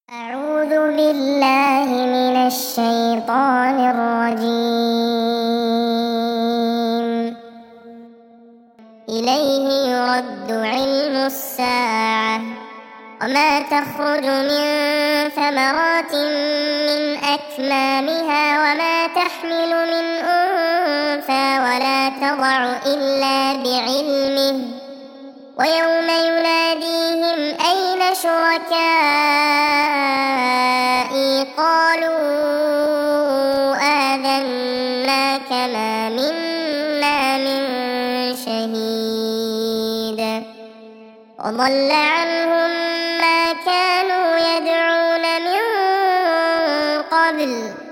أعوذ بالله من الشيطان الرجيم. إليه يرد علم الساعة وما تخرج من ثمرات من أكمامها وما تحمل من أنثى ولا تضع إلا بعلمه ويوم يناديهم أين شركائي قالوا آذناك ما منا من شهيد وضل عنهم ما كانوا يدعون من قبل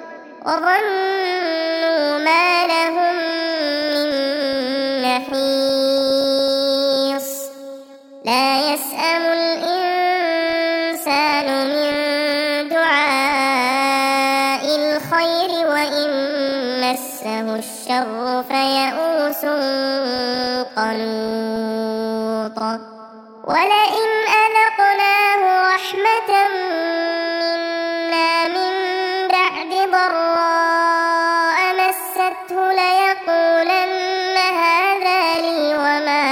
وظنوا ما لهم من محيص. لا يسأم الإنسان من دعاء الخير وإن مسه الشر فيئوس قنوط. ولئن أذقناه رحمة منا من بعد ضراء مسته ليقولن هذا لي وما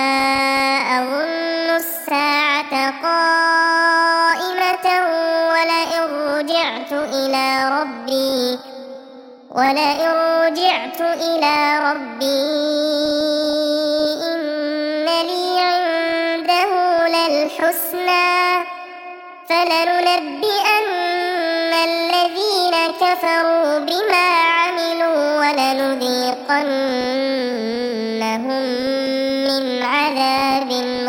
أظن الساعة قائمة ولئن رجعت إلى ربي إن لي عنده للحسنى فلننبئن الذين كفروا بما عملوا ولنذيقنهم من عذاب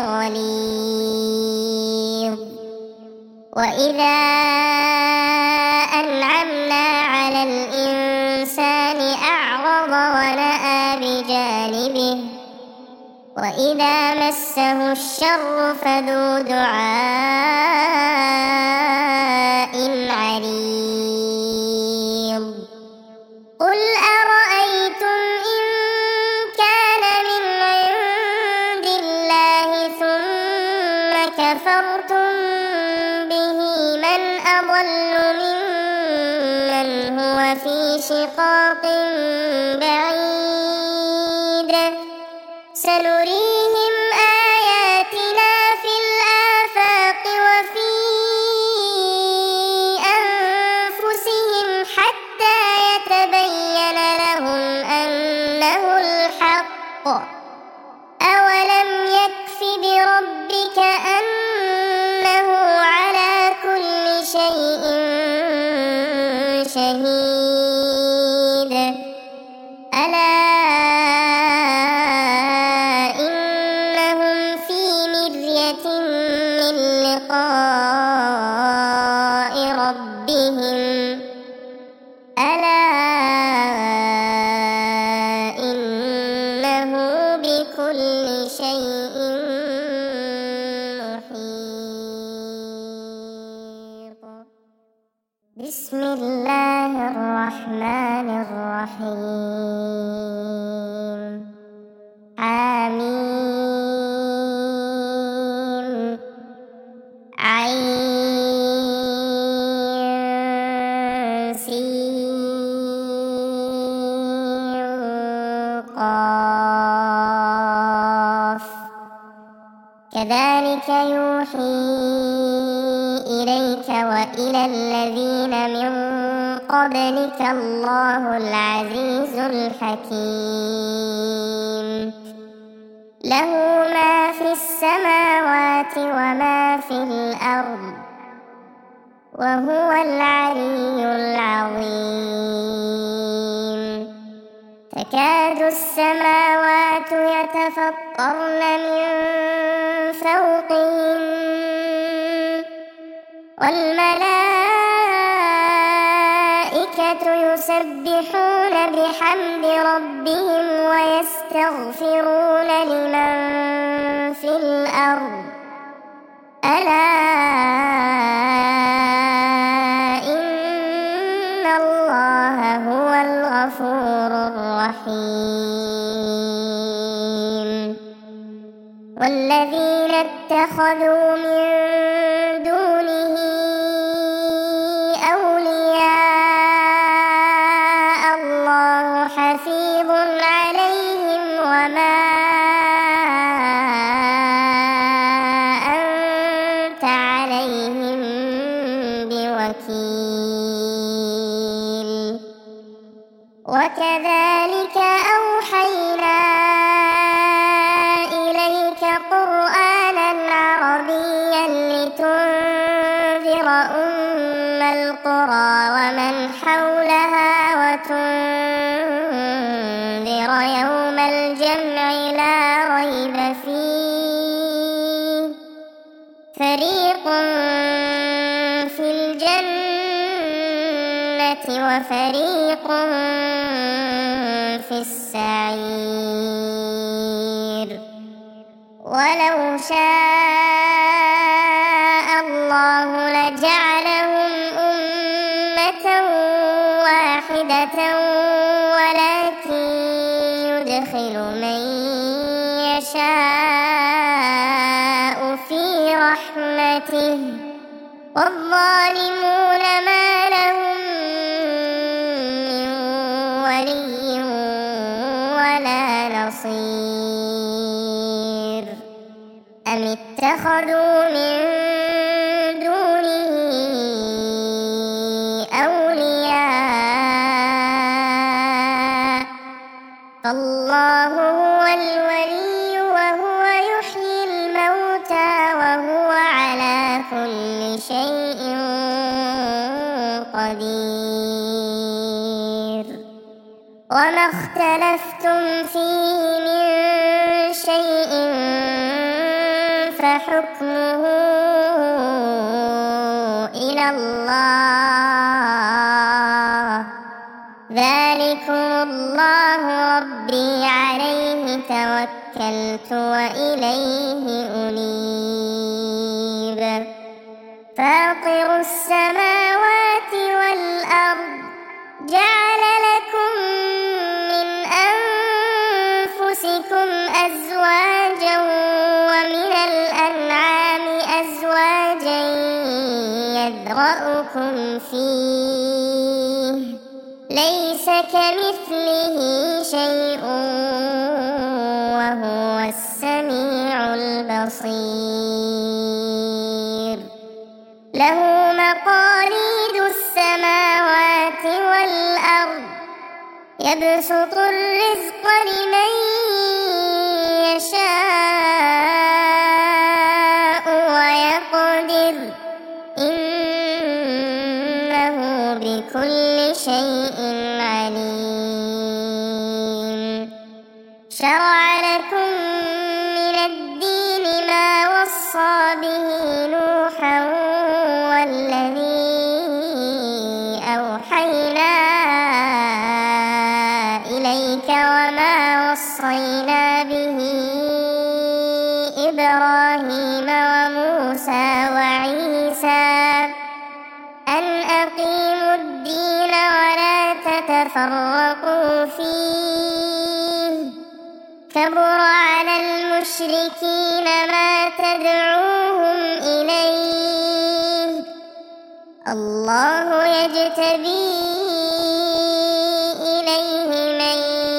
غليظ. وإذا أنعمنا على الإنسان أعرض ونأى بجانبه وإذا مسه الشر فذو دعاء عريض. قل أرأيتم إن كان من عند الله ثم كفرتم به من أضل ممن هو في شقاق بعيد. سنريهم آياتنا في الآفاق وفي أنفسهم حتى يتبين لهم أنه الحق. أولم يكف بربك أنه على كل شيء شهيد. ألا إنهم في مرية من لقاء ربهم ألا إنه بكل شيء محيط. بسم الله الرحمن الرحيم. حميم عين سين قاف. كذلك يوحي إليك وإلى الذين من قبلك الله العزيز الحكيم. له ما في السماوات وما في الأرض وهو العلي العظيم. تكاد السماوات يتفطرن من فوقهم والملائكة يسبحون بحمد ربهم ويستغفرون لمن في الأرض ألا إن الله هو الغفور الرحيم. والذين اتخذوا من دونه وكيل وكذلك أوحينا إليك قرآنا عربيا لتنذر أم القرى ومن حولها وتنذر يوم الجمع لا ريب فيه فريق في الجنة وفريق في السعير ولو شاء الله لجعلهم أمة واحدة ولكن يدخل من يشاء في رحمته والظالمون ما لهم من ولي ولا نصير أم اتخذوا من دونه أولياء فالله هو الولي وهو يحيي الموتى وهو على كل شيء قدير وما اختلفتم فيه من شيء فحكمه إلى الله ذلكم الله ربي عليه توكلت وإليه أنيب فاطر السماوات والأرض جعل لكم من أنفسكم أزواجا ومن الأنعام أزواجا يذرأكم فيه ليس كمثله شيء وهو السميع البصير له مقاليد السماوات والأرض يبسط الرزق لمن يشاء ويقدر إنه بكل شيء عليم شرع لكم من الدين ما وصى به نوحا والذي أوحينا إليك وما وصينا به إبراهيم وموسى وعيسى أن أقيموا الدين ولا تتفرقوا فيه كبر على المشركين ما تدعوهم إليه الله يجتبي إليه من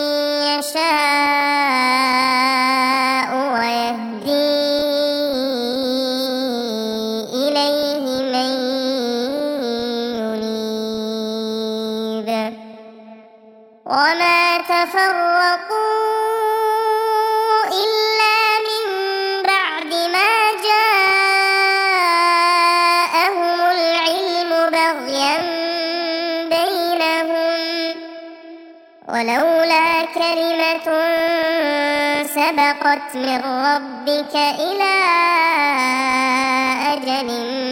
يشاء ويهدي إليه من ينيب وما تفرقوا إلا من بعد ما جاءهم العلم بغيا بينهم ولولا كلمة سبقت من ربك إلى أجل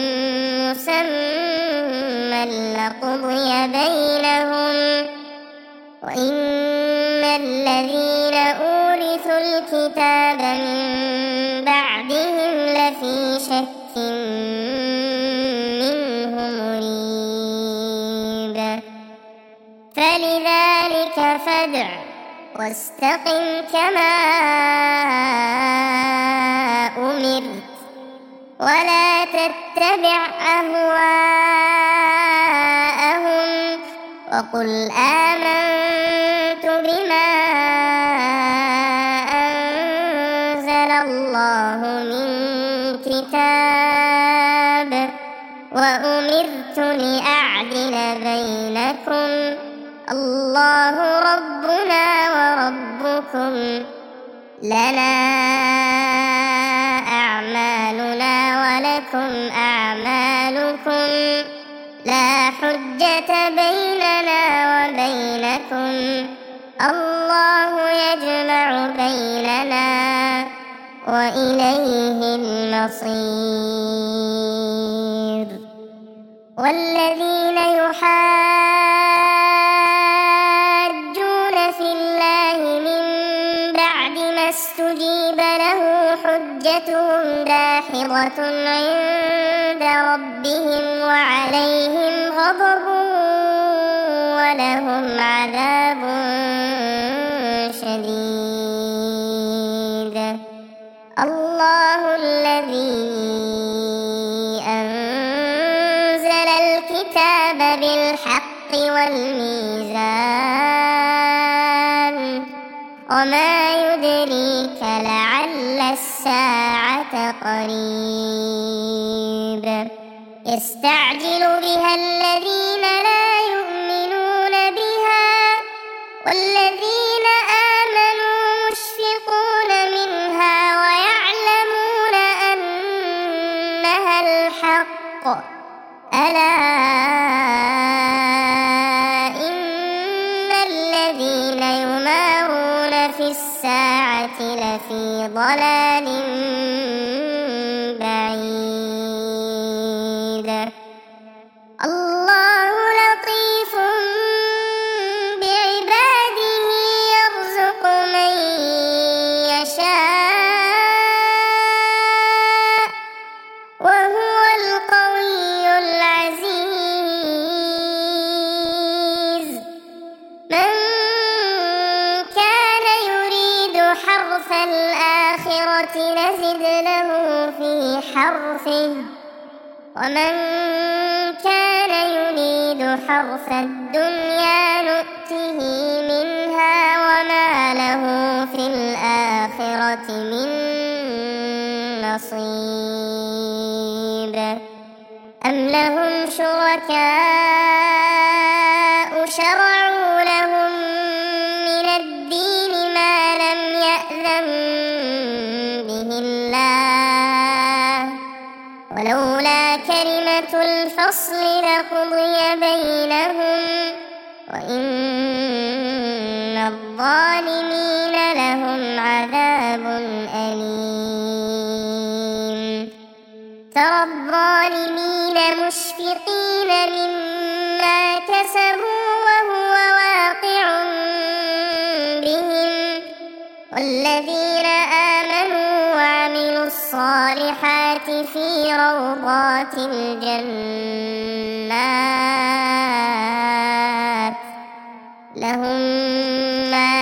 مسمى لقضي بينهم وإن الذين أورثوا الكتاب من بعدهم لفي شك منه مريب فلذلك فادع واستقم كما أمرت ولا تتبع أهواءهم وقل آمنت بما أنزل الله من كتاب وأمرت لأعدل بينكم الله ربنا وربكم لنا أعمالنا ولكم أعمالكم لا حجة بيننا وبينكم الله يجمع بيننا وإليه المصير. والذين يحاجون في الله من بعد ما استجيب له حجتهم داحضة عند ربهم وعليهم غضب ولهم عذاب شديد. الله الذي أنزل الكتاب بالحق والميزان وما يدريك لعل الساعة قريب يستعجل بها الذين لا يؤمنون بها والذين آمنوا مشفقون منها ويعلمون أنها الحق ألا إن الذين يمارون في الساعة لفي ضلال بعيد. الله لطيف بعباده يرزق من يشاء وهو القوي العزيز. من كان يريد حرث الآخرة نزد له في حرثه ومن كان يريد حرث الدنيا نؤته منها وما له في الآخرة من نصيب. أم لهم شركاء شرعوا لهم من الدين ما لم يأذن به الله ولولا كلمة الفصل لقضي بينهم وإن الظالمين لهم عذاب أليم. ترى الظالمين مشفقين مما كسبوا وهو واقع بهم والذين آمنوا وعملوا الصالحات في روضات الجنات لهم ما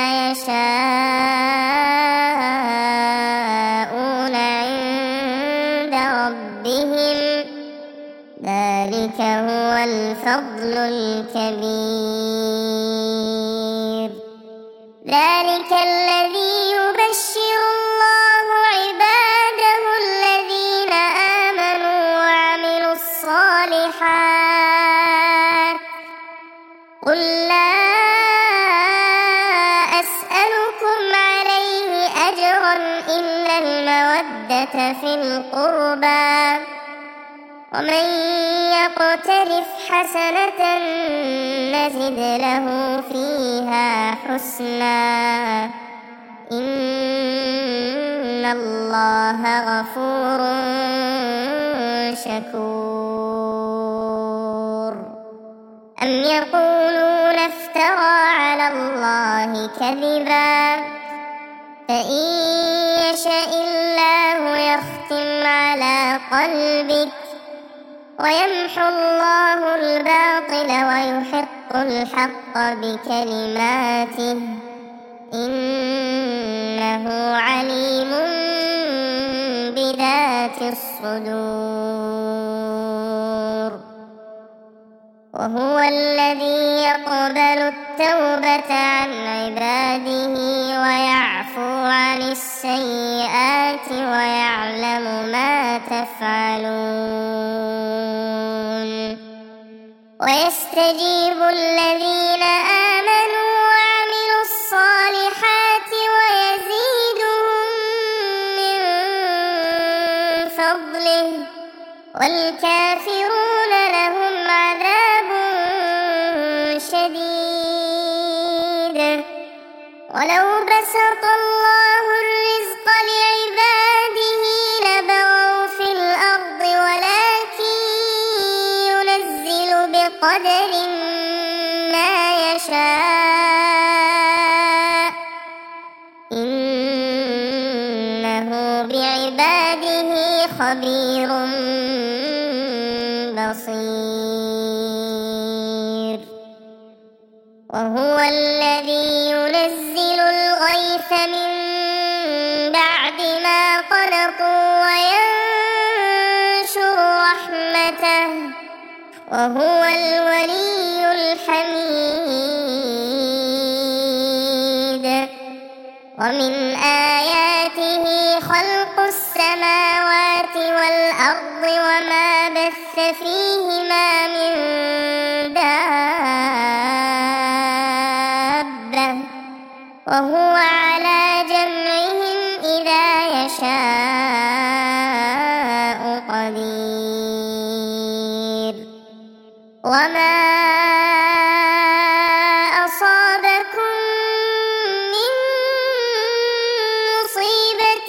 يشاءون عند ربهم ذلك هو الفضل الكبير. ذلك الذي يبشر الله عباده الذين آمنوا وعملوا الصالحات. قل لا أسألكم عليه أجرا إلا المودة في القربى ومن يقترف حسنة نزد له فيها حسنا إن الله غفور شكور. أم يقولون افترى على الله كذبا فإن يشاء الله يختم على قلبك ويمحو الله الباطل ويحق الحق بكلماته إنه عليم بذات الصدور. وهو الذي يقبل التوبة عن عباده ويعفو عن السيئات ويعلم ما تفعلون. ويستجيب الذين آمنوا وعملوا الصالحات ويزيدهم من فضله والكافرون لهم عذاب شديد ولو بسط الله الرزق لعباده لبغوا في الأرض ولكن ينزل بقدر ما يشاء إنه بعباده خبير بصير وهو الذي ينزل الغيث من بعد ما قنطوا وينشر رحمته وهو الولي الحميد ومن آياته خلق السماوات والأرض وما بث فيهما من دابة وهو على جمعهم إذا يشاء قدير وما أصابكم من مصيبة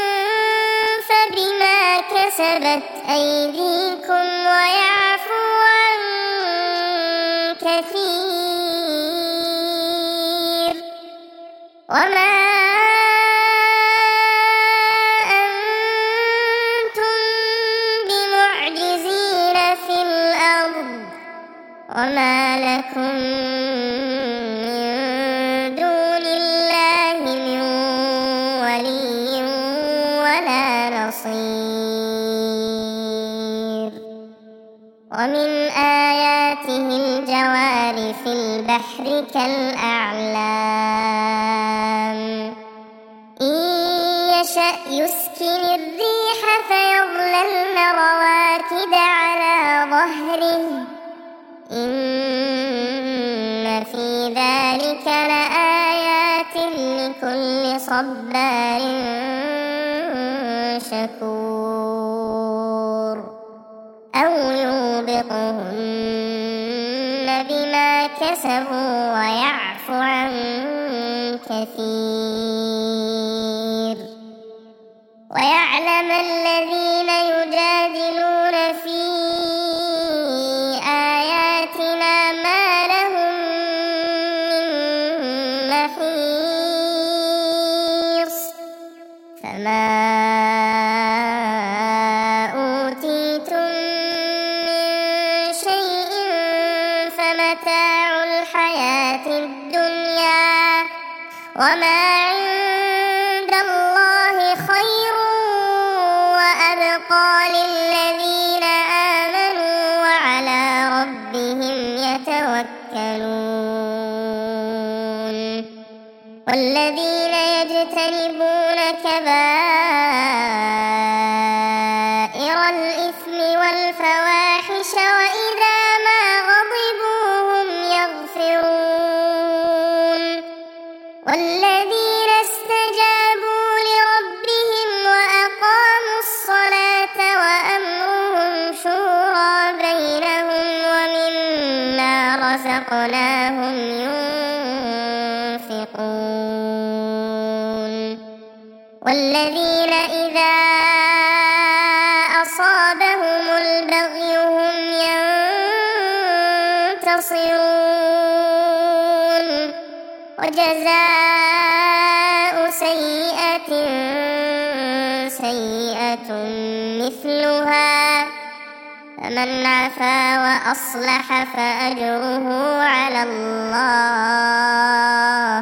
فبما كسبت أيديكم ويعفو عن كثير وما أنتم بمعجزين في الأرض وما لكم من دون الله من ولي ولا نصير ومن آياته الجوار في البحر كالأعلام إن يشأ يسكن الريح فيظللن رواكد على ظهره إن في ذلك لآيات لكل صبار شكور أو يوبقهن بما كسبوا ويعفو عن كثير ويعلم الذين يجادلون في آياتنا ما لهم من محيص فما أوتيتم من شيء فمتاع الحياة الدنيا وما عند الله خير وأبقى للذين آمنوا وعلى ربهم يتوكلون والذين يجتنبون كبائر الإثم والفواحش وإذا ما غضبوا هم يغفرون والذين استجابوا لربهم وأقاموا الصلاة وأمرهم شورى بينهم ومما رزقناهم ينفقون والذين إذا أصابهم البغي هم ينتصرون وجزاء سيئة سيئة مثلها فمن عفا وأصلح فأجره على الله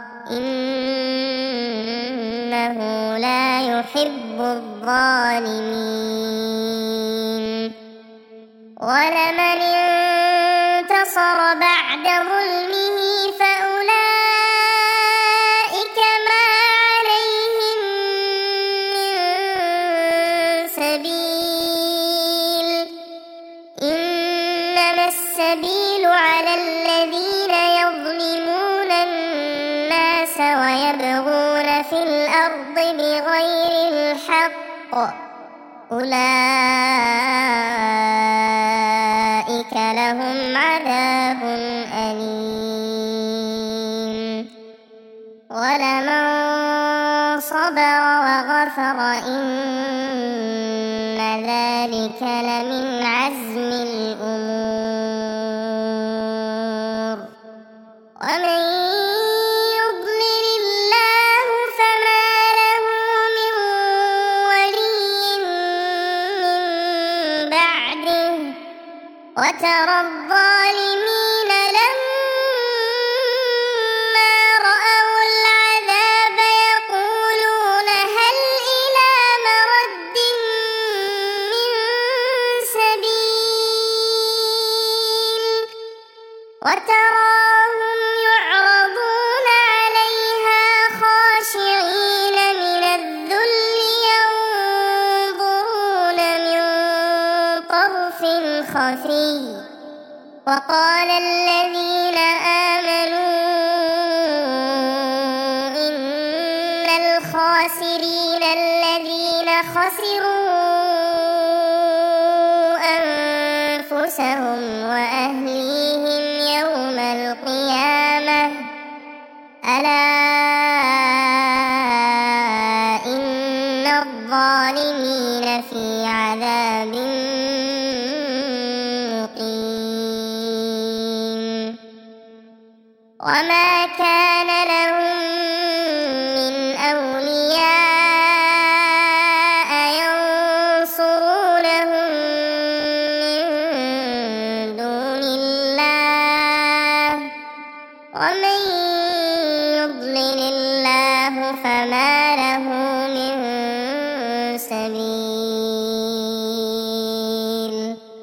إنه لا يحب الظالمين ولمن انتصر بعد ظلمه فأولئك ما عليهم من سبيل إنما السبيل على الذين يظلمون الناس ويبغون في الأرض بغير الحق أولئك لهم عذاب أليم ولمن صبر وغفر إن ذلك لمن عزم الأمور ومن يضلل الله فما له من ولي من بعده وترى الظالمين لما رأوا العذاب يقولون هل إلى مرد من سبيل وتراهم يعرضون عليها خاشعين من الذل ينظرون من طرف خفي وقال الذين آمنوا إن الخاسرين الذين خسروا أنفسهم وأهليهم يوم القيامة ألا إن الظالمين في عذاب مقيم وما كان لهم من أولياء ينصرونهم من دون الله ومن يضلل الله فما له من سبيل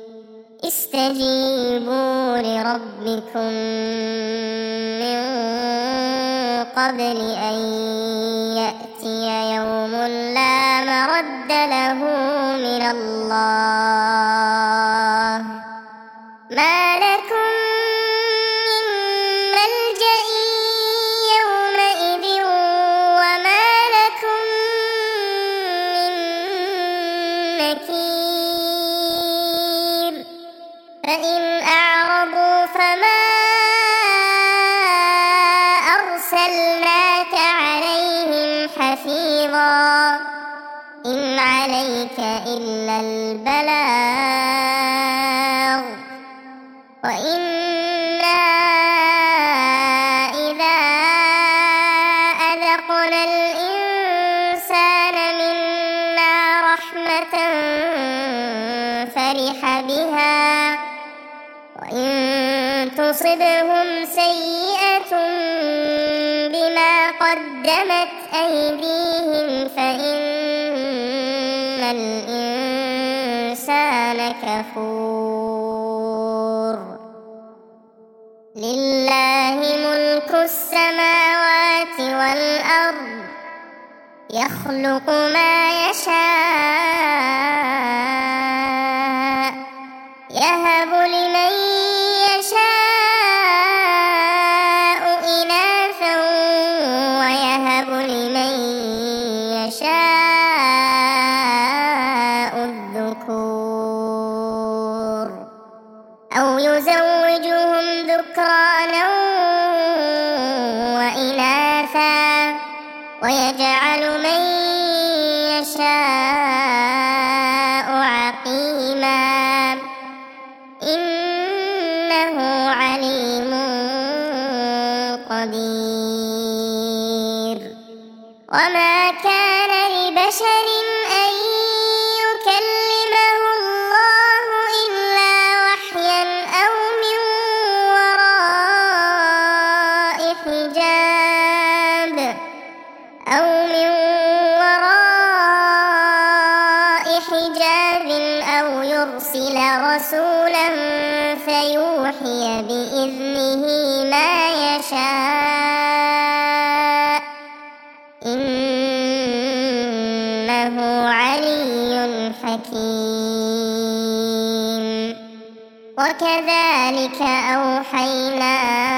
استجيبوا لربكم من قبل أن يأتي يوم لا مرد له من الله ما لكم من ملجأ يومئذ وما لكم من نكير فإن أعرضوا فما أرسلناك عليهم حفيظا إن عليك إلا البلاغ وإنا إذا أذقنا الإنسان منا رحمة فرح بها وإن تصبهم سيئة بما قدمت أيديهم فإن الإنسان كفور لله ملك السماوات والأرض يخلق ما يشاء يهب لمن يشاء إناثا ويهب لمن يشاء الذكور أو يزوجهم ذكرانا وإناثا ويجعل من يشاء عقيما إنه عليم قدير وما كان لبشر أن يكلمه الله إلا وحيا أو من وراء حجاب أو يرسل رسولا فيوحي بإذنه ما يشاء إنه علي حكيم وكذلك أوحينا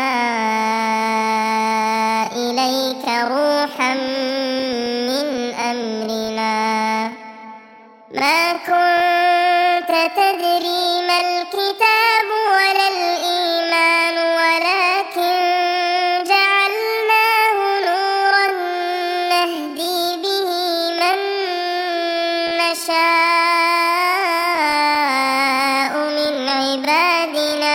إليك روحا من أمرنا ما كنت تدري ما الكتاب ولا الإيمان ولكن جعلناه نورا نهدي به من نشاء من عبادنا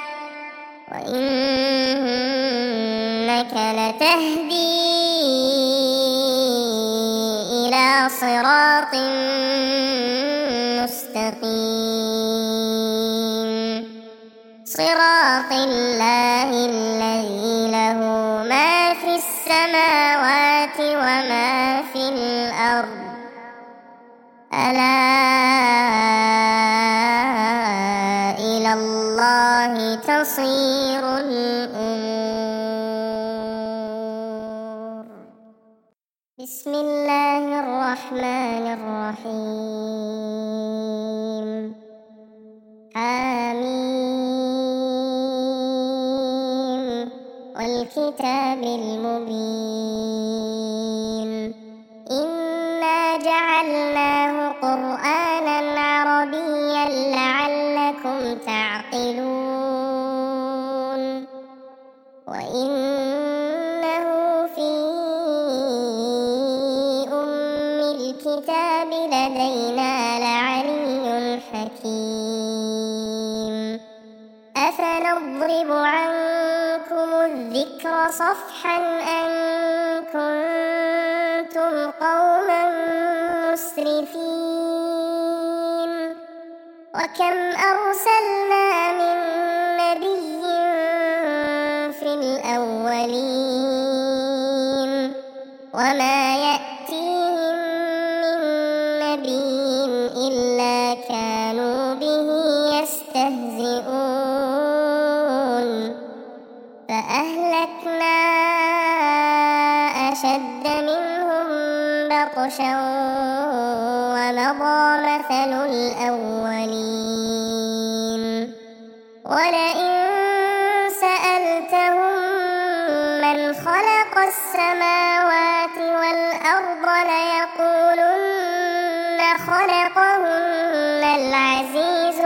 وإنك لتهدي إلى صراط مستقيم صراط الله الذي له ما في السماوات وما في الأرض ألا إلى الله تصير الأمور. بسم الله الرحمن الرحيم. حميم والكتاب المبين إنا جعلناه قرآنا عربيا لعلكم تعقلون وإنه في أم الكتاب لدينا لعلي حكيم أفنضرب عنكم الذكر صفحا أن كنتم قوما مسرفين وكم أرسلنا من نبي في الأولين وما يأتيهم من نبي إلا كانوا به يستهزئون فأهلكنا أشد منهم بطشا ومضى مثل الأولين ولئن سألتهم من خلق السماوات والأرض ليقولن خلقهن العزيز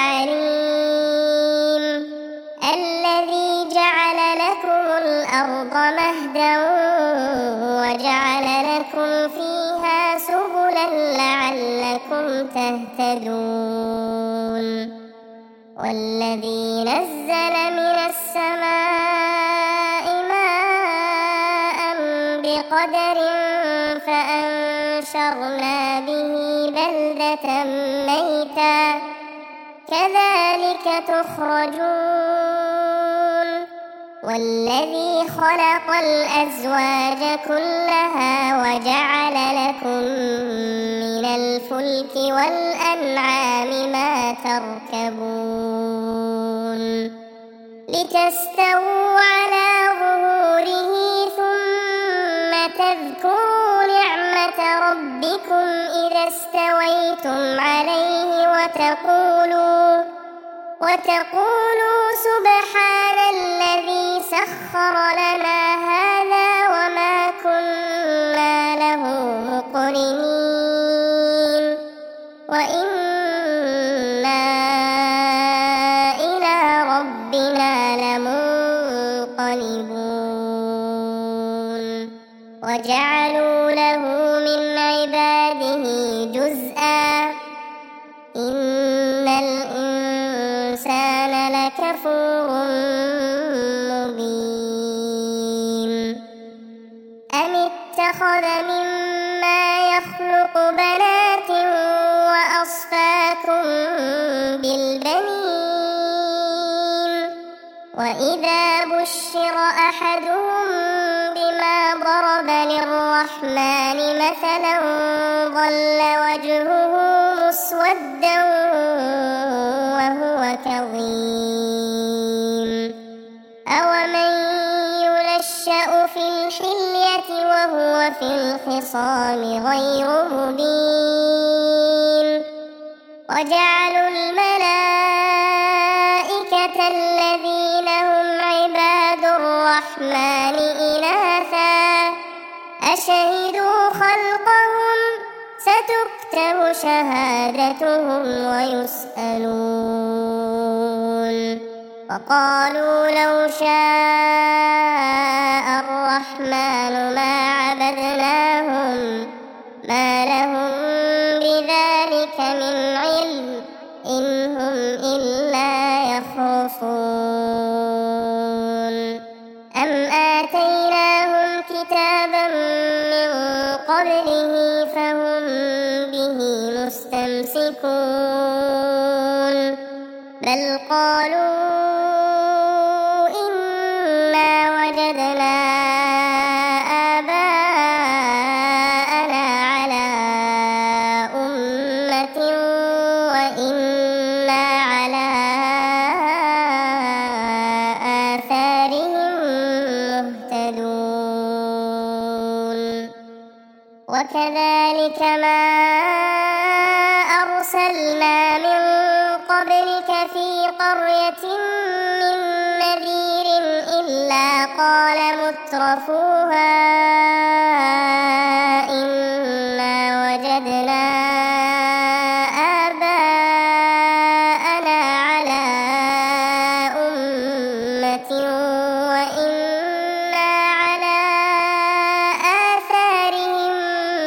العليم الذي جعل لكم الأرض مهدا وجعل لكم فيها سبلا لعلكم تهتدون والذي نزل من السماء ماء بقدر فأنشرنا به بلدة ميتا كذلك تخرجون والذي خلق الأزواج كلها وجعل لكم من الفلك والأنعام ما تركبون لتستووا على ظهوره ثم تذكروا نعمة ربكم إذا استويتم عليه وتقولوا سبحان الذي سخر لنا هذا وما كنا له مقرنين وإنا إلى ربنا لمنقلبون وجعلوا له من عباده جزءا إن الإنسان لكفور مبين أم اتخذ مما يخلق بنات وأصفاكم بالبنين وإذا بشر أحدهم بما ضرب للرحمن مثلا ظل وجهه مسودا وهو كظيم أومن ينشأ في الحلية وهو في الخصام غير مبين وجعلوا الملائكة أشهدوا خلقهم ستكتب شهادتهم ويسألون وقالوا لو شاء الرحمن ما عبدناهم ما لهم بذلك من علم إن هم إلا يخرصون أم آتيناهم كتابا من قبله فهم به مستمسكون بل قالوا إنا وجدنا آباءنا على أمة وإنا على آثارهم مهتدون وكذلك ما أرسلنا من قبلك في قرية من نذير إلا قال مترفوها إنا وجدنا آباءنا على أمة وإنا على آثارهم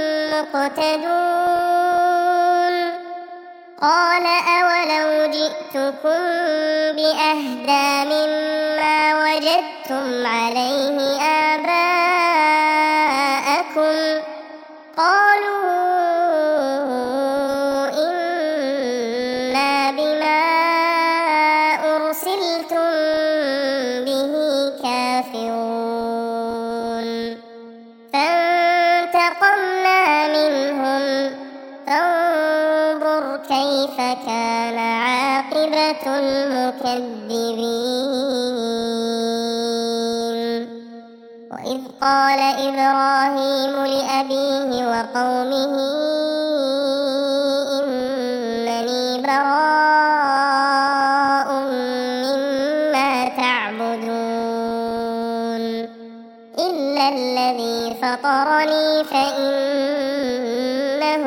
مقتدون قال أولو جئتكم بأهدى مما وجدتم عليه آباءكم قالوا إنا بما أرسلتم به كافرون فانتقمنا منهم فانظر كيف كان عاقبة المكذبين وإذ قال إبراهيم لأبيه وقومه إنني براء مما تعبدون إلا الذي فطرني فإنه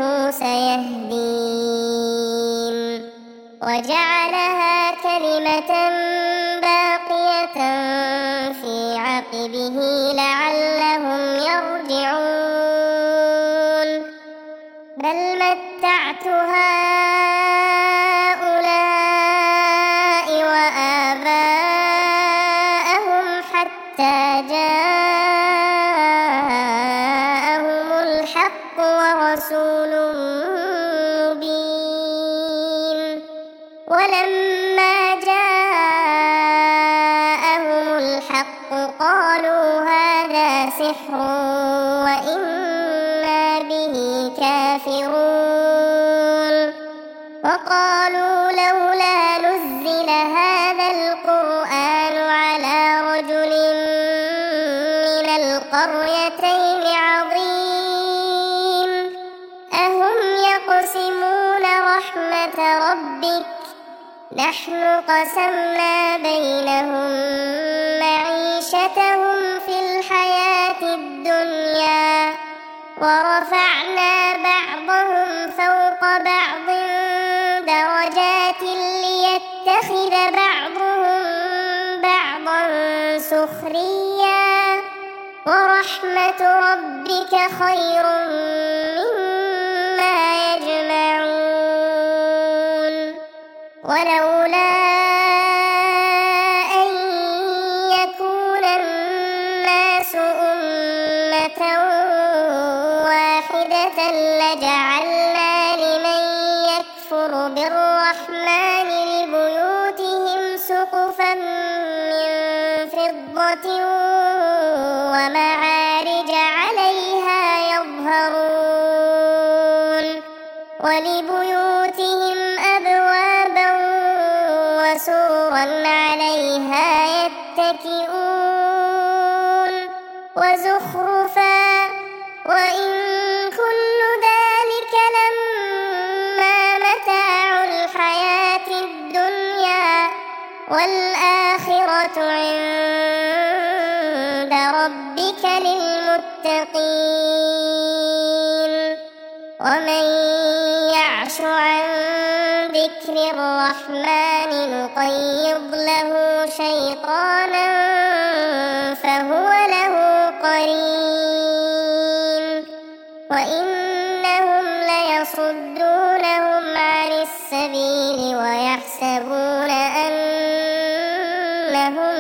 سيهدين وجعلها كلمة باقية في عقبه لعلهم يرجعون بل متعت هؤلاء وآباءهم حتى جاءهم الحق ورسول مبين ولما جاءهم الحق قالوا هذا سحر وإنا به كافرون وقالوا لولا نزل هذا القرآن على رجل من القريتين عظيم أهم يقسمون رحمة ربك نحن قسمنا بينهم معيشتهم في الحياة الدنيا ورفعنا بعضهم فوق بعض درجات ليتخذ بعضهم بعضا سخريا ورحمة ربك خير مما يجمعون ولولا أن يكون الناس أمة واحدة لجعلنا لمن يكفر بالرحمن لبيوتهم سقفا من فضة ومعارج عليها يظهرون ولبيوتهم أبوابا وسورا عليها يتكئون وزخرفا وإن كل ذلك لما متاع الحياة الدنيا والآخرة عند ربك للمتقين عن ذكر الرحمن نقيض له شيطانا فهو له قرين وإنهم ليصدونهم عن السبيل ويحسبون أنهم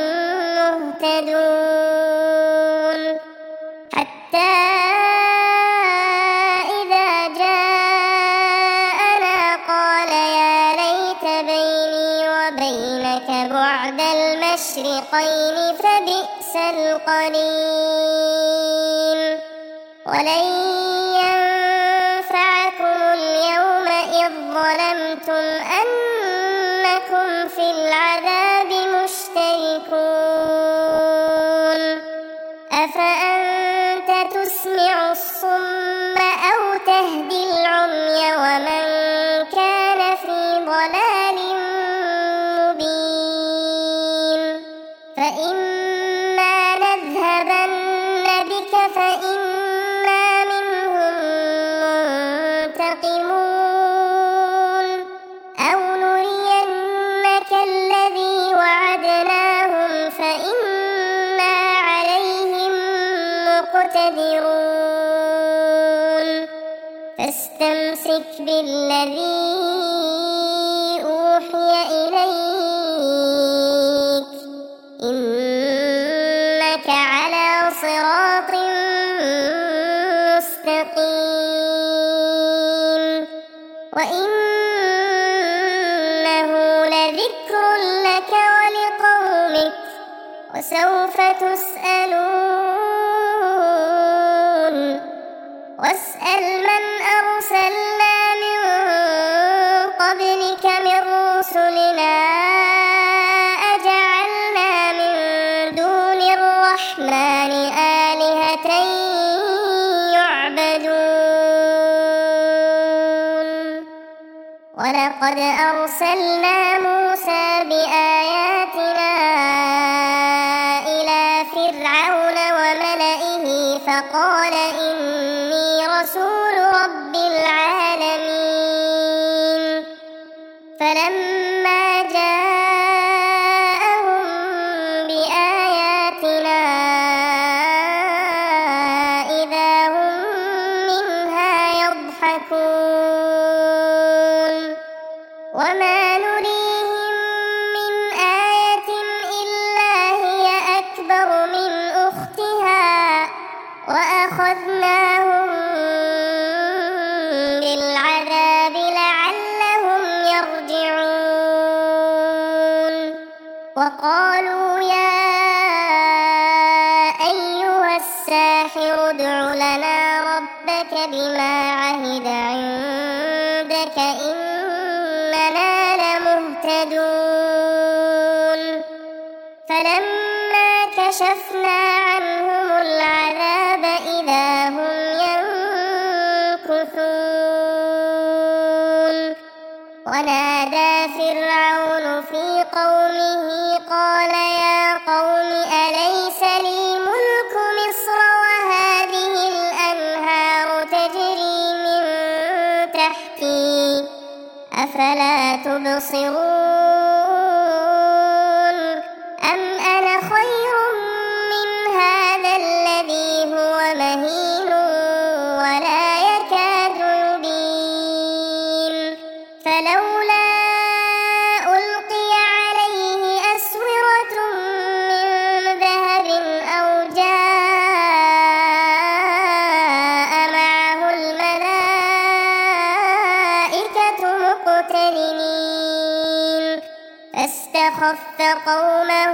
مهتدون حتى إذا جاءنا قال يا ليت بيني وبينك بعد المشرقين فبئس القرين ولن ينفعكم اليوم إذ ظلمتم أنكم في العذاب مشتركون أفأنت تسمع الصم أو تهدي العمي ومن كان في ضلال مبين فإما نذهبن بك فإنا منهم منتقمون أو نرينك الذي وعدناهم فإنا عليهم مقتدرون فاستمسك بالذي أوحي إليك إنك على صراط مستقيم وإنه لذكر لك ولقومك وسوف تسألون واسأل من أرسلنا من قبلك من رسلنا أجعلنا من دون الرحمن آلهة يعبدون ولقد أرسلنا موسى بآياتنا إلى فرعون وملئه فقال إني رسول رب العالمين فلما جاءهم بآياتنا إذا هم منها يضحكون وما نريهم من آية إلا هي أكبر من أختها وأخذناهم بالعذاب لعلهم يرجعون وقالوا يا أيها الساحر ادع لنا ربك بما عهد عندك إننا لمهتدون فلما كشفنا عنهم العذاب إذا هم ينكثون ونادى فرعون في قومه قال يا قوم أليس لي ملك مصر وهذه الأنهار تجري من تحتي أفلا تبصرون أم أنا خير من هذا الذي هو مهين ولا يكاد يبين فلولا ألقي عليه أسورة من ذهب أو جاء معه الملائكة مقترنين فاستخف قومه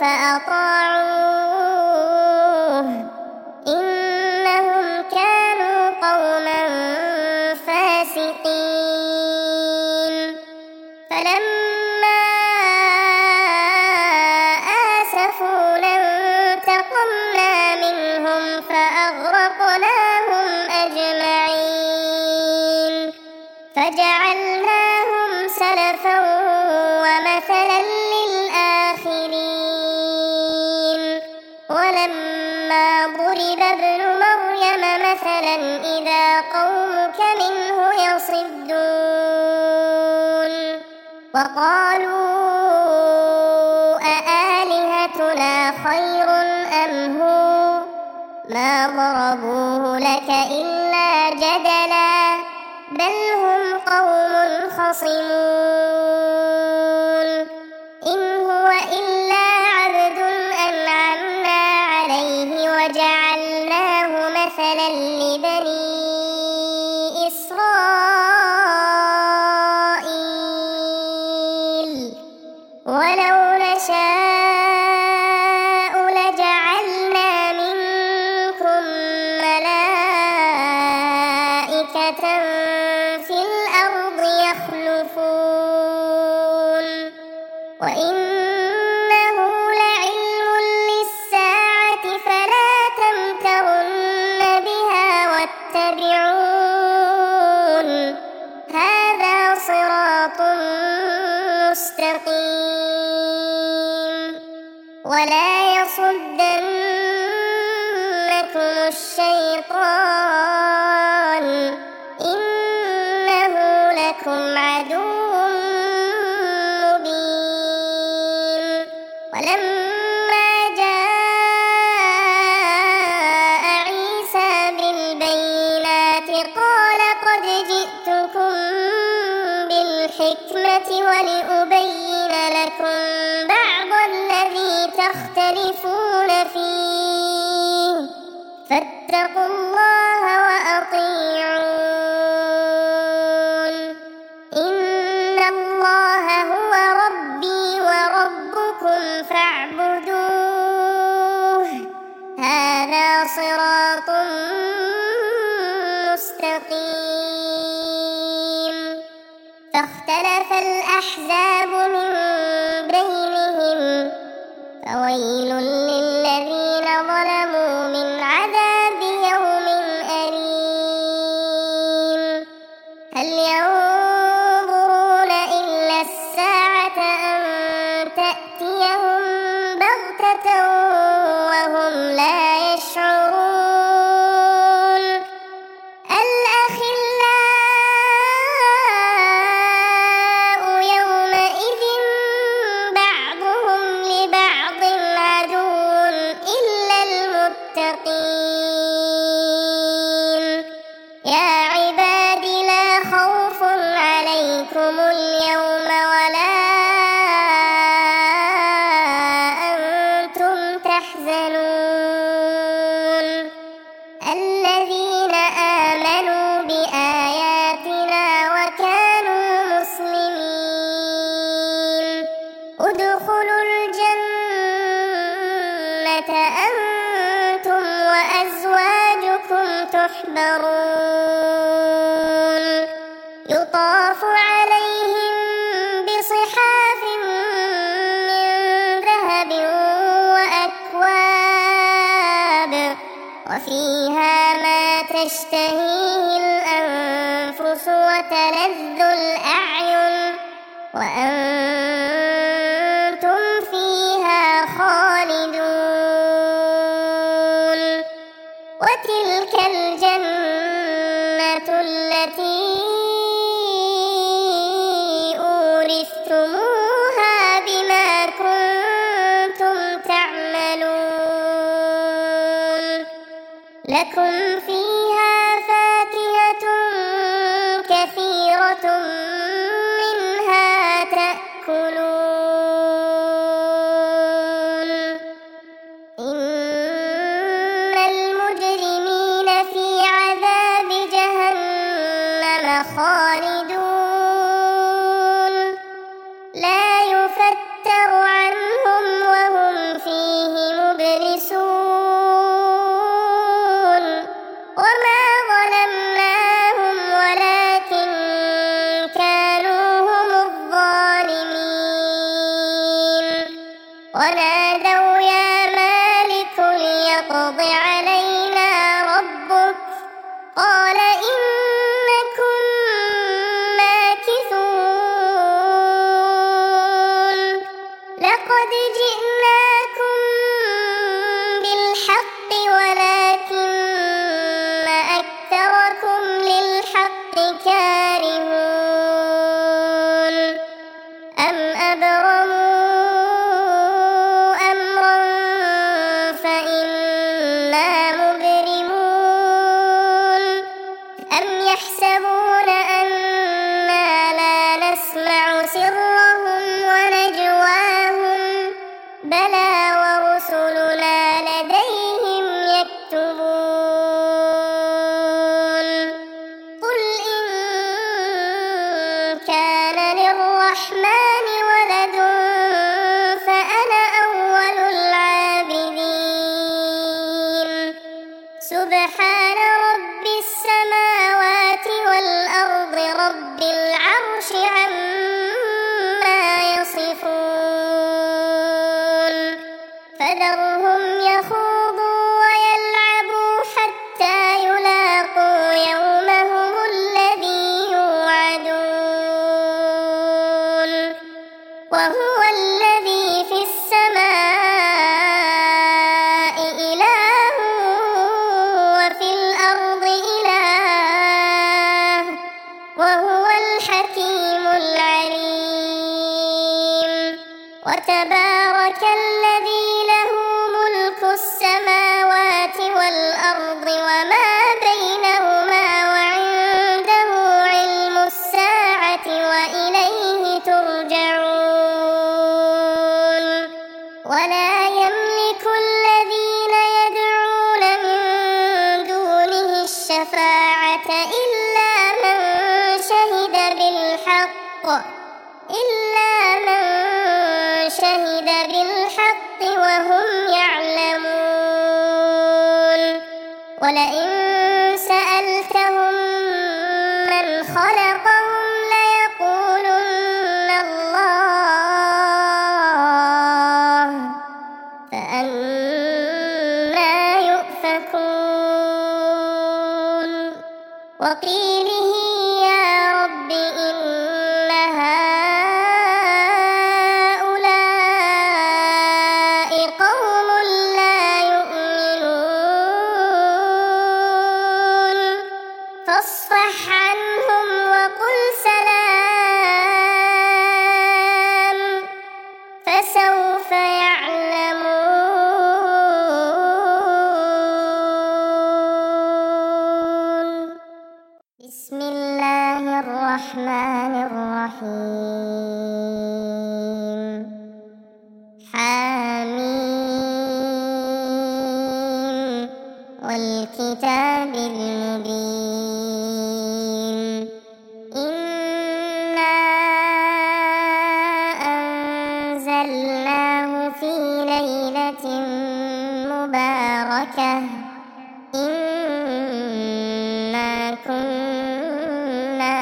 فأطاعوه إنهم كانوا قوما فاسقين فلما آسفونا انتقمنا منهم فأغرقناهم أجمعين فجعلناهم سلفا ومثلا للآخرين ولما ضرب ابن مريم مثلا إذا قومك منه يصدون قالوا أآلهتنا خير أم هو ما ضربوه لك إلا جدلا بل هم قوم خصمون إن هو إلا عبد أنعمنا عليه وجعلناه مثلا لبني إسرائيل ولو نشاء لجعلنا منكم ملائكة في الأرض يخلفون وإنه لعلم للساعة فلا تمترن بها واتبعون هذا صراط مستقيم ولا يصدنكم الشيطان إنه لكم عدو مبين ولما جاء عيسى بالبينات قال قد جئتكم بالحكمة ولأبين لكم بعض الذي تختلفون فيه فاتقوا الله وأطيعون إن الله هو ربي وربكم فاعبدوه هذا صراط مستقيم فاختلف الأحزاب من بينهم فويل للذين ظلموا من عذاب يوم أليم هل ينظرون إلا الساعة أن تأتيهم بغتة وهم لا يشعرون الأخلاء يومئذ بعضهم لبعض عدو إلا المتقين يا عباد لا خوف عليكم اليوم ولا أنتم تحزنون الذين آمنوا بآياتنا وكانوا مسلمين ادخلوا الجنة أنتم وأزواجكم تحبرون يطاف عليهم بصحاف من ذهب وأكواب وفيها ما تشتهيه الأنفس وتلذ الأعين وأنتم فيها خالدون وتلك الجنة التي أورثتموها بما كنتم تعملون لكم فيها فاكهة كثيرة منها تأكلون إن المجرمين في عذاب جهنم خالدون لا يفتر عنهم وهم فيه مبلسون وما ظلمناهم ولكن كانوا هم الظالمين ونادوا يا مالك ليقض علينا ربك قال إنكم ماكثون لقد جئناكم بالحق ولكن أكثركم للحق كارهون أم بلى ورسلنا لديهم يكتبون قل إن كان للرحمن ولد فأنا أول العابدين سبحان رب السماوات والأرض رب العرش عما يصفون فذرهم يخوضوا ويلعبوا حتى يلاقوا يومهم الذي يوعدون وهو الذي في السماء إله وفي الأرض إله وهو الحكيم العليم وتبارك الذي له ملك السماوات والأرض وما بينهما وعنده علم الساعة وإليه ترجعون ولا يملك الذين يدعون من دونه الشفاعة إلا من شهد بالحق وهم يعلمون ولئن سألتهم من خلقهم ليقولن الله فأنى يؤفكون وقيله يا رب إن هؤلاء قوم لا يؤمنون فاصفح عنهم وقل سلام فسوف يعلمون بسم الله الرحمن الرحيم حميم والكتاب المبين إنا أنزلناه في ليلة مباركة إنا كنا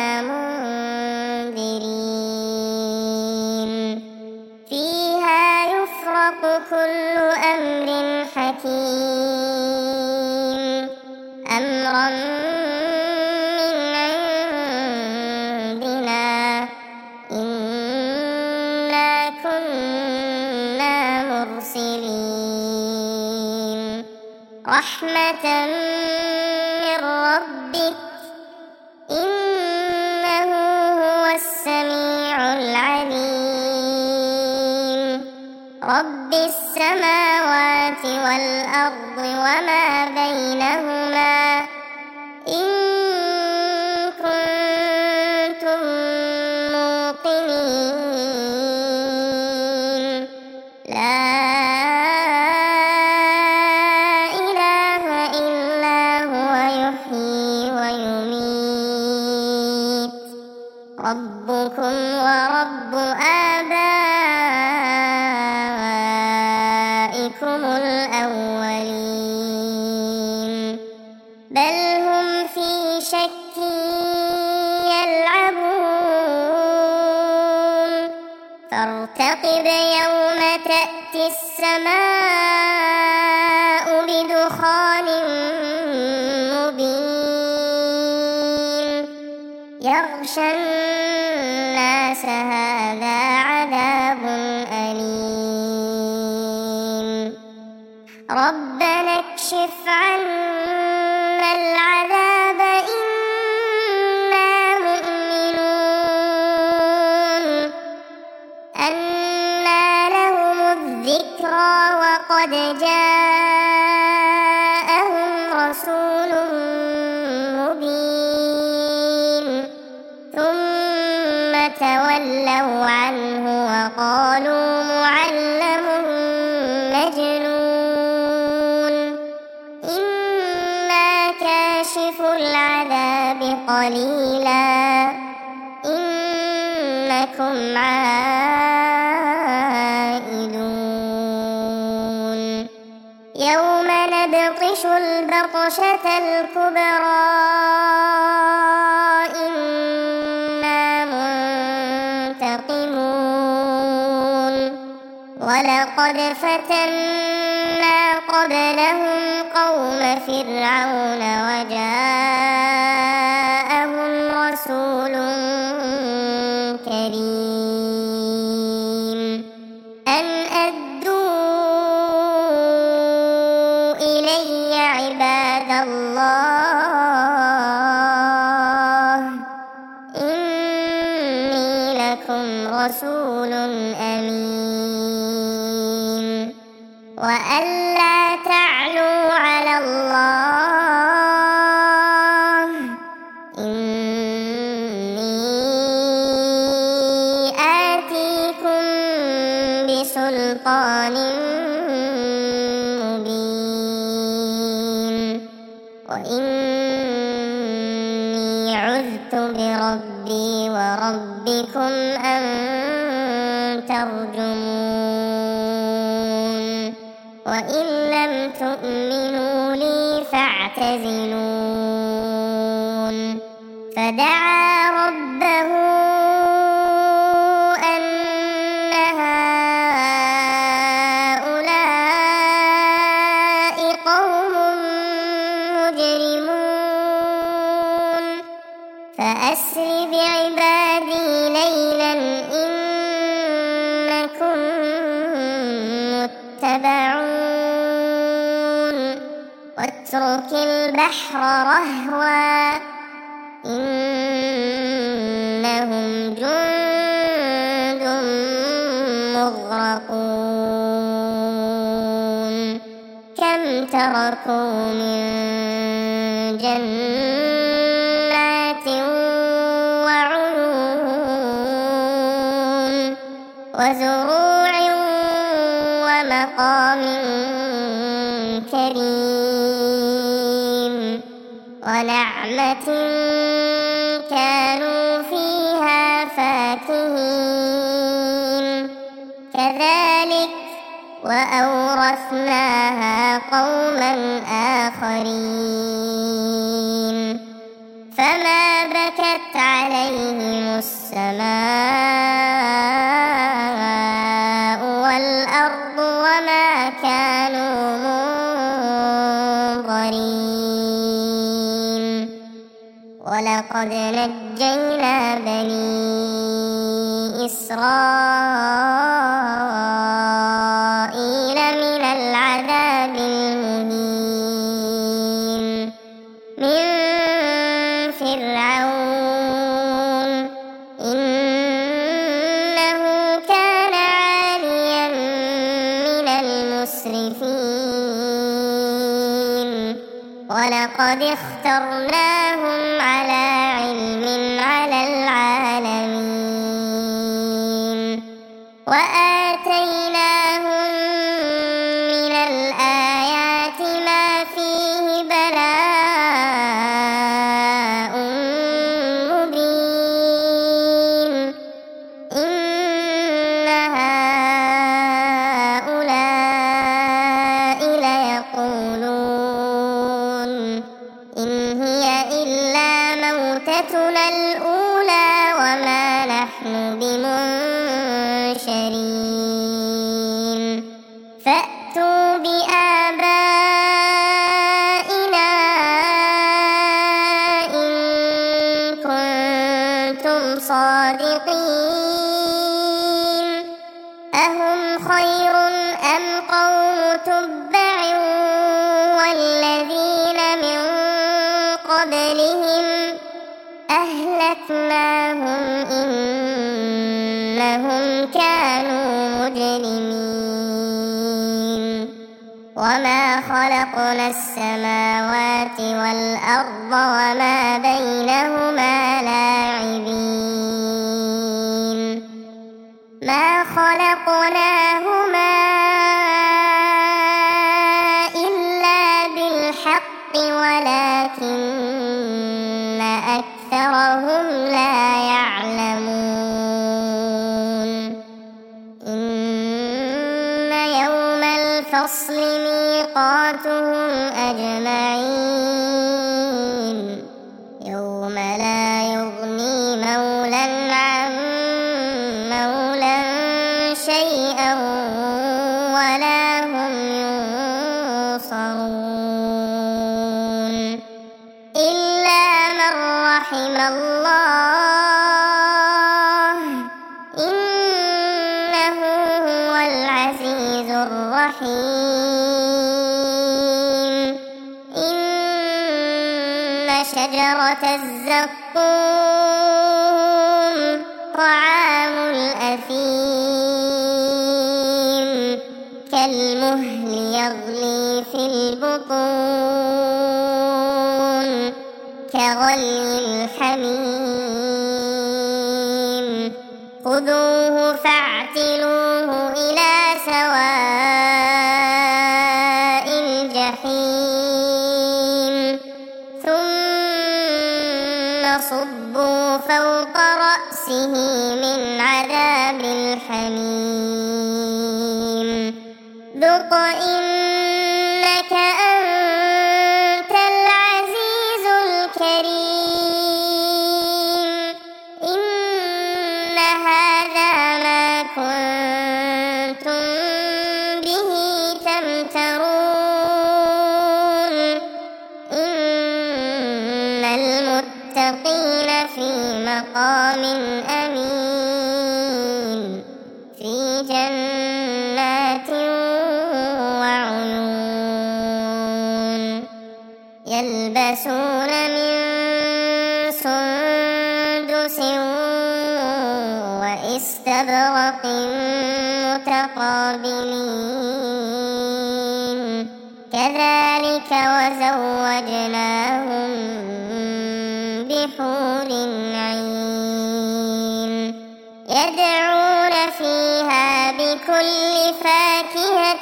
منذرين فيها يفرق كل أمر حكيم أمرا من عندنا إنا كنا مرسلين رحمة من ربك إنه هو السميع العليم رب السماوات والأرض وما بينهما إن كنتم موقنين لا إله إلا هو يحيي ويميت ربكم ورب آبائكم الأولين بل هم في شك يلعبون فارتقب يوم تأتي السماء بدخان مبين يغشى الناس هذا عذاب أليم ربنا اكشف عنا العذاب إنا مؤمنون أنى لهم الذكرى وقد جاءهم رسول مبين ثم تولوا عنه وقالوا معلم قليلا إنكم عائدون يوم نبطش البطشة الكبرى إنا منتقمون ولقد فتنا قبلهم قوم فرعون وجاءهم رسول كريم أن أدوا إلي عباد الله إني لكم رسول أمين وألا تعلوا على الله إني آتيكم بسلطان مبين وإني عذت بربي وربكم أن ترجمون وإن لم تؤمنوا لي فاعتزلون فدعا ربه أن هؤلاء قوم مجرمون فأسر بعبادي ليلا إنكم متبعون واترك البحر رهوا إنهم جند مغرقون كم تركوا من جنات وعيون وزروع ومقام كريم ونعمة كانوا فيها فاكهين كذلك وأورثناها قوما آخرين فما بكت عليهم السماء والأرض وما كانوا منظرين ولقد نجينا بني إسرائيل من العذاب المهين من فرعون إنه كان عاليا من المسرفين ولقد اخترناهم على علم على العالمين وآتيناهم من الآيات ما فيه بلاء مبين إن هؤلاء ليقولون إن هي إلا موتتنا الأولى وما نحن بمنشرين فأتوا بآبائنا إن كنتم صادقين أهم خير أم قوم تبع والذين من قبلهم أهلكناهم إنهم كانوا مجرمين وما خلقنا السماوات والأرض وما بينهما لاعبين ما خلقناهما إلا بالحق ولكن أكثر الفصل ميقاتهم أجمعين يوم لا يغني مولى عن مولى شيئا ولا هم ينصرون إلا من رحم الله إنه هو العزيز الرحيم إن شجرة الزقوم طعام الأثيم كالمهل يغلي في البطون كغلي الحميم خذوه فاعتلوه إلى سواء الجحيم ثم صبوا فوق رأسه من عذاب الحميم ذق إنك أنت العزيز الكريم إن هذا ما كنتم به تمترون إن المتقين في مقام أمين في جنات وعيون يلبسون من سندس وإستبرق متقابلين كذلك وزوجناهم بحور عين يدعون فيها بكل فاكهة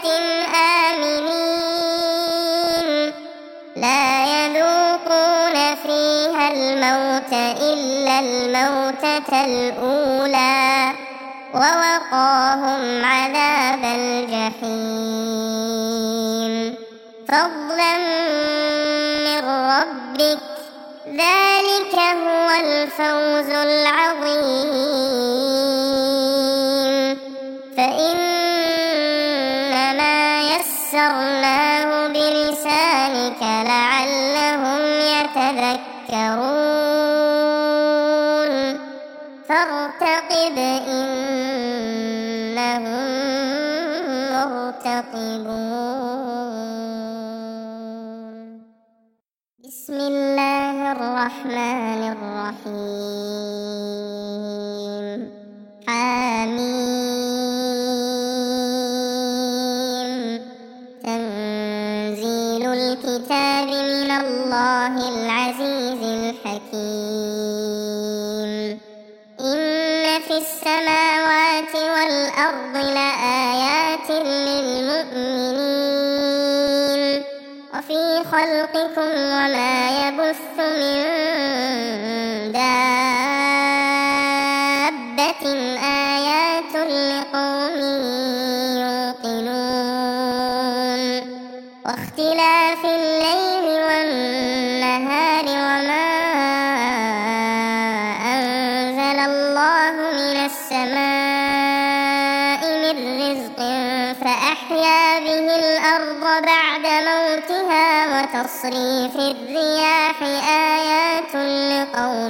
آمنين لا يذوقون فيها الموت إلا الموتة الأولى ووقاهم عذاب الجحيم فضلا من ربك ذلك هو الفوز العظيم فإنما يسرناه بلسانك لعلهم يتذكرون فارتقب إنهم مرتقبون بسم الله الرحمن الرحيم حميم تنزيل الكتاب من الله العزيز الحكيم إن في السماوات والأرض لآيات للمؤمنين وفي خلقكم وما يبث من دابة آيات لقوم يوقنون واختلاف الليل والنهار وما أنزل الله من السماء من رزق فأحيا به الأرض بعد موتها وتصريف الرياح آيات لقوم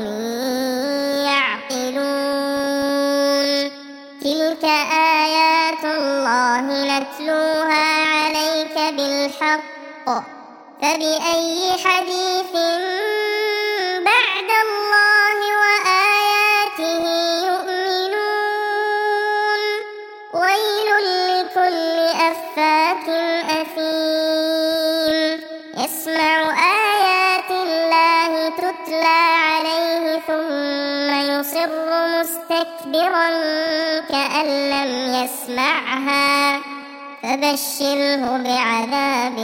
يعقلون تلك آيات الله نتلوها عليك بالحق فبأي حديث بعد الله وآياته يؤمنون ويل لكل أفاك أثيم يسمع آيات الله تتلى عليه ثم يصر مستكبرا كأن لم يسمعها فبشره بعذاب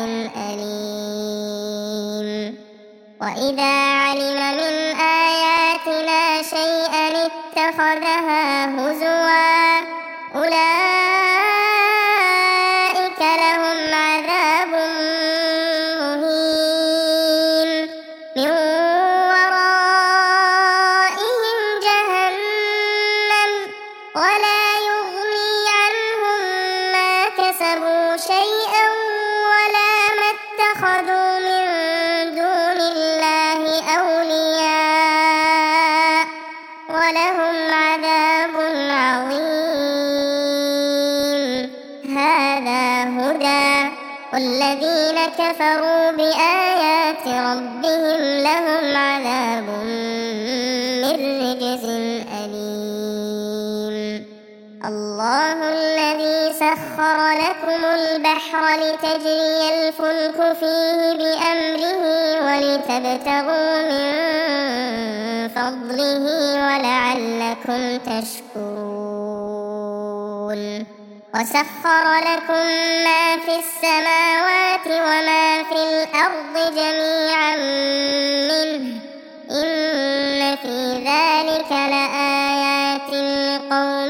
أليم وإذا علم من آياتنا شيئا اتخذها هزوا أولئك لهم اتخذوا من دون الله أولياء ولهم عذاب عظيم. هذا هدى، والذين كفروا بآيات ربهم لهم عذاب من رجز أليم. الله الذي سخر لكم البحر لتجري الفلك فيه بأمره ولتبتغوا من فضله ولعلكم تشكرون. وسخر لكم ما في السماوات وما في الأرض جميعا منه إن في ذلك لآيات لقوم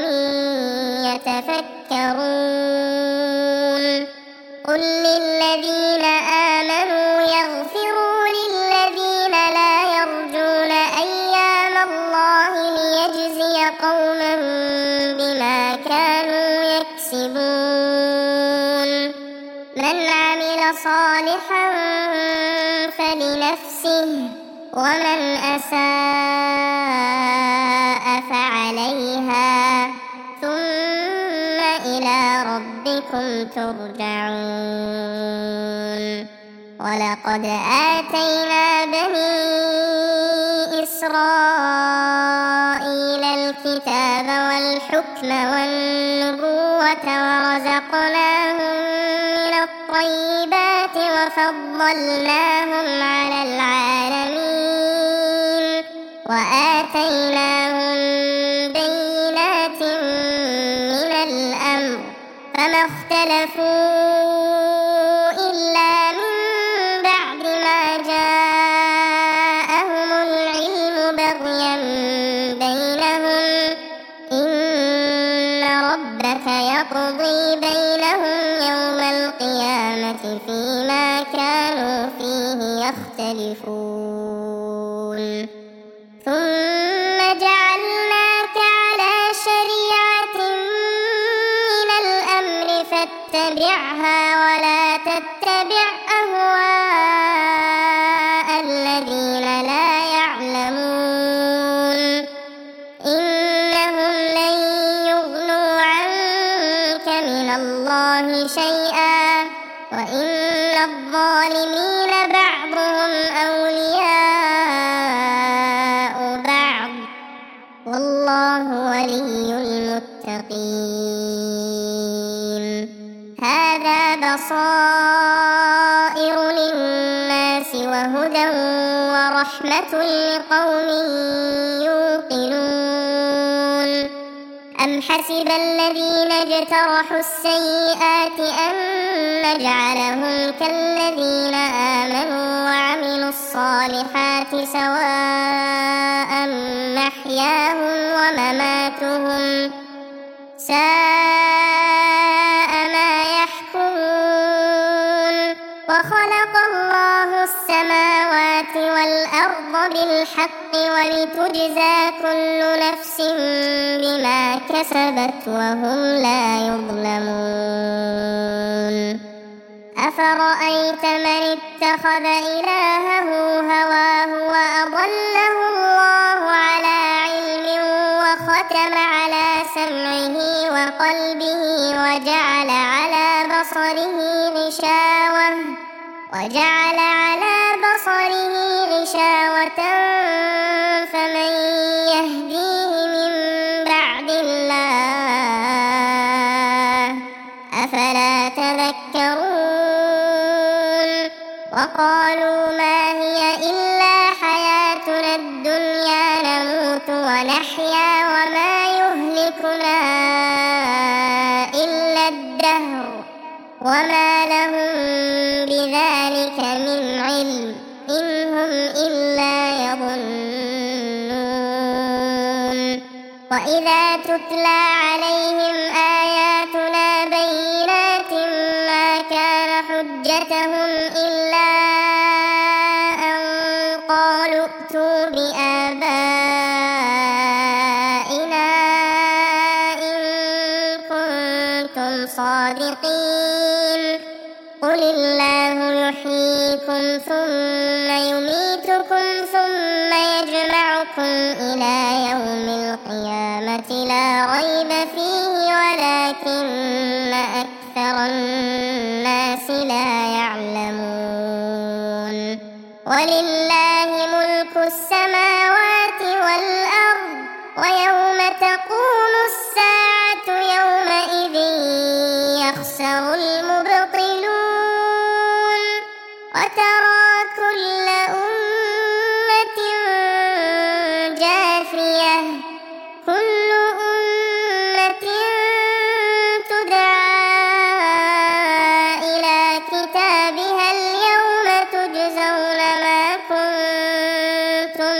يتفكرون. قل للذين آمنوا يغفروا للذين لا يرجون أيام الله ليجزي قوما بما كانوا يكسبون. من عمل صالحا فلنفسه ومن أساء فعليها ثم إلى ربكم ترجعون. ولقد آتينا بني إسرائيل الكتاب والحكم والنبوة ورزقناهم من الطيبات وفضلناهم على العالمين وآتيناهم بينات من الأمر فما اختلفوا إلا من بعد ما جاءهم العلم بغيا بينهم إن ربك يقضي بينهم يوم القيامة فيما كانوا فيه يختلفون. ثم جعلناك على شريعة من الأمر فاتبعها ولا تتبع أهواء الذين لا يعلمون إنهم لن يغنوا عنك من الله شيئا وإن الظالمين بعضهم أولياء بعض والله ولي المتقين. هذا بصائر للناس وهدى ورحمة لقوم يوقنون. أم حسب الذين اجترحوا السيئات أن نجعلهم كالذين آمنوا وعملوا الصالحات سواء محياهم ومماتهم ساء ما يحكمون. وخلق الله السماوات والأرض بالحق ولتجزى كل نفس بما كسبت وهم لا يظلمون. أفرأيت من اتخذ إلهه هواه وأضله الله على علم وختم على سمعه وقلبه وجعل على بصره غشاوة فمن يهديه من بعد الله أفلا تذكرون. وقالوا ما هي إلا حياتنا الدنيا نموت ونحيا وما يهلكنا إلا الدهر وما لهم بذلك من علم إن هم إلا يظنون. وإذا تتلى عليهم آياتنا بينات ما كان حجتهم إلا أن قالوا ائتوا بآبائنا إن كنتم صادقين. قل الله يحيي ثم يميتكم ثم يجمعكم إلى يوم القيامة لا ريب فيه ولكن أكثر الناس لا يعلمون ولله ملك السماوات والأرض ويوم تقوم الساعة يومئذ يخسر المبطلون وترى كل أمة جاثية كل أمة تدعى إلى كتابها اليوم تجزون ما كنتم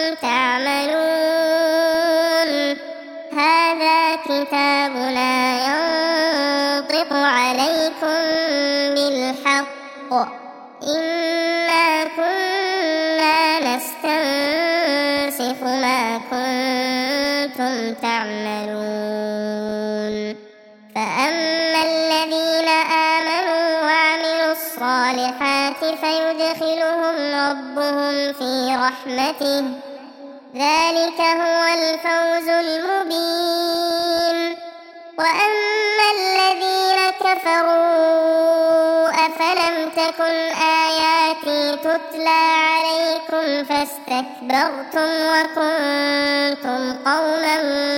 تعملون هذا كتابنا ينطق عليكم بالحق إنا كنا نستنسخ ما كنتم تعملون فأما الذين آمنوا وعملوا الصالحات فيدخلهم ربهم في رحمته ذلك هو الفوز المبين وأما الذين كفروا أفلم تكن آياتي تتلى عليكم فاستكبرتم وكنتم قوما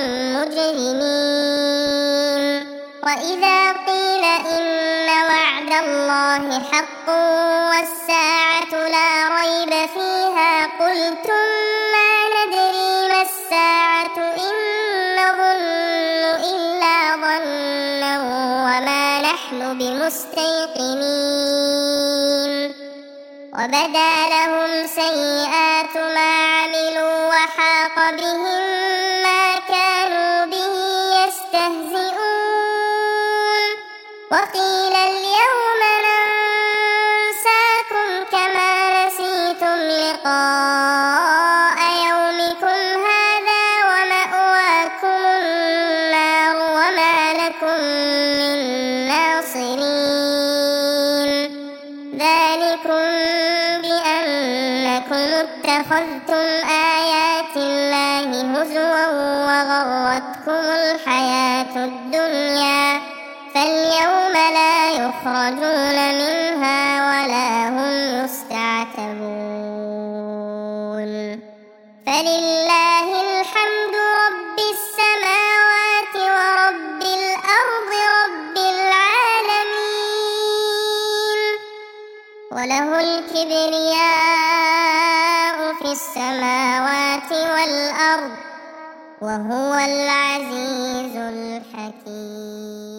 مجرمين وإذا قيل إن وعد الله حق والساعة لا ريب فيها قلتم ما ندري ما الساعة إن نظن إلا ظنا وما نحن بمستيقنين وبدا لهم سيئات ما عملوا وحاق بهم ما كانوا به يستهزئون وقيل اليوم ننساكم كما نسيتم لقاء يومكم هذا ومأواكم النار وما لكم من ناصرين ذلكم بأنكم اتخذتم آيات الله هزوا وغرتكم الحياة الدنيا فاليوم لا يخرجون منها ولا هم يستعتبون فلله الحمد رب السماوات ورب الأرض رب العالمين وله الكبرياء في السماوات والأرض وهو العزيز الحكيم.